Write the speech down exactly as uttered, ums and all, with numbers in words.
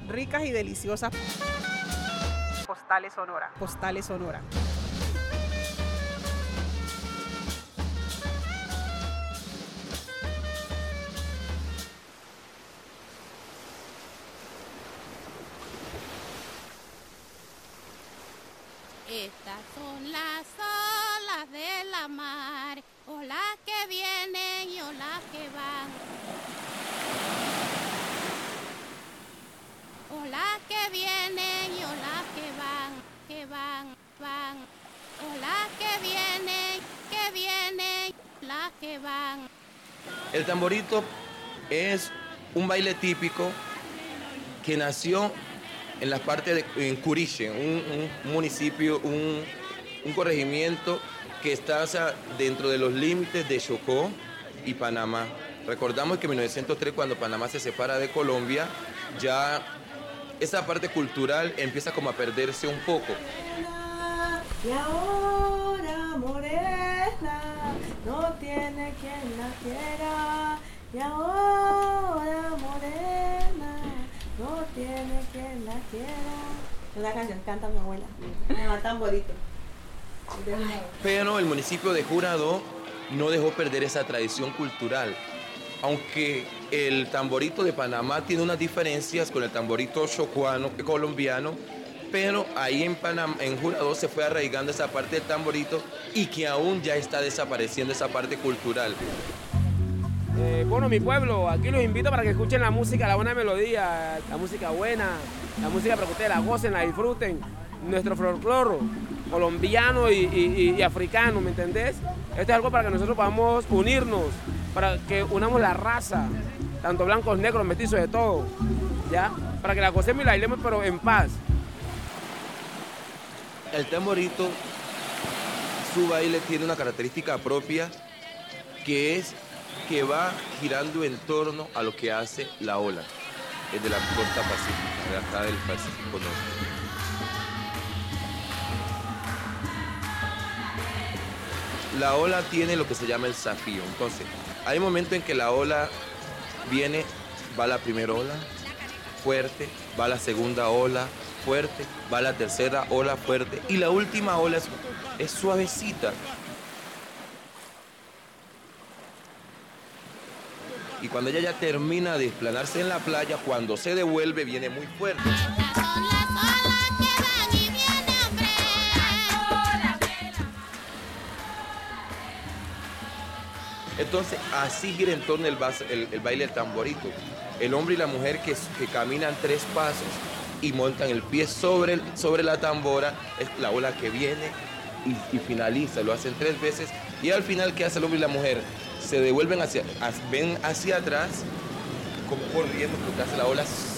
ricas y deliciosas. Postales Sonora. Postales Sonora. Estas son las olas de la mar, olas que vienen y olas que van. Olas que vienen y olas que van, que van, van. Olas que vienen, que vienen, las que van. El tamborito es un baile típico que nació en la parte de en Curiche, un, un municipio, un, un corregimiento que está, o sea, dentro de los límites de Chocó y Panamá. Recordamos que en mil novecientos tres, cuando Panamá se separa de Colombia, ya esa parte cultural empieza como a perderse un poco. Y ahora morena, no tiene quien la quiera. Y ahora morena, no tiene quien la quiera. Una canción canta mi abuela. Me va tamborito. Pero el municipio de Jurado no dejó perder esa tradición cultural. Aunque el tamborito de Panamá tiene unas diferencias con el tamborito chocuano, colombiano, pero ahí en Panamá, en Jurado, se fue arraigando esa parte del tamborito y que aún ya está desapareciendo esa parte cultural. Eh, bueno, mi pueblo, aquí los invito para que escuchen la música, la buena melodía, la música buena, la música para que ustedes la gocen, la disfruten. Nuestro folclore colombiano y, y, y africano, ¿me entendés? Esto es algo para que nosotros podamos unirnos, para que unamos la raza, tanto blancos, negros, mestizos, de todo, ¿ya? Para que la gocemos y la bailemos, pero en paz. El tamborito, su baile tiene una característica propia, que es que va girando en torno a lo que hace la ola, es de la costa pacífica, de acá del Pacífico Norte. La ola tiene lo que se llama el zafío. Entonces, hay momentos en que la ola viene, va la primera ola fuerte, va la segunda ola fuerte, va la tercera ola fuerte y la última ola es, es suavecita. Y cuando ella ya termina de desplanarse en la playa, cuando se devuelve viene muy fuerte. Entonces, así gira en torno el, el, el baile del tamborito. El hombre y la mujer que, que caminan tres pasos y montan el pie sobre, el, sobre la tambora, es la ola que viene y, y finaliza. Lo hacen tres veces y al final, ¿qué hace el hombre y la mujer? Se devuelven hacia, ven hacia atrás, como corriendo, porque hace la ola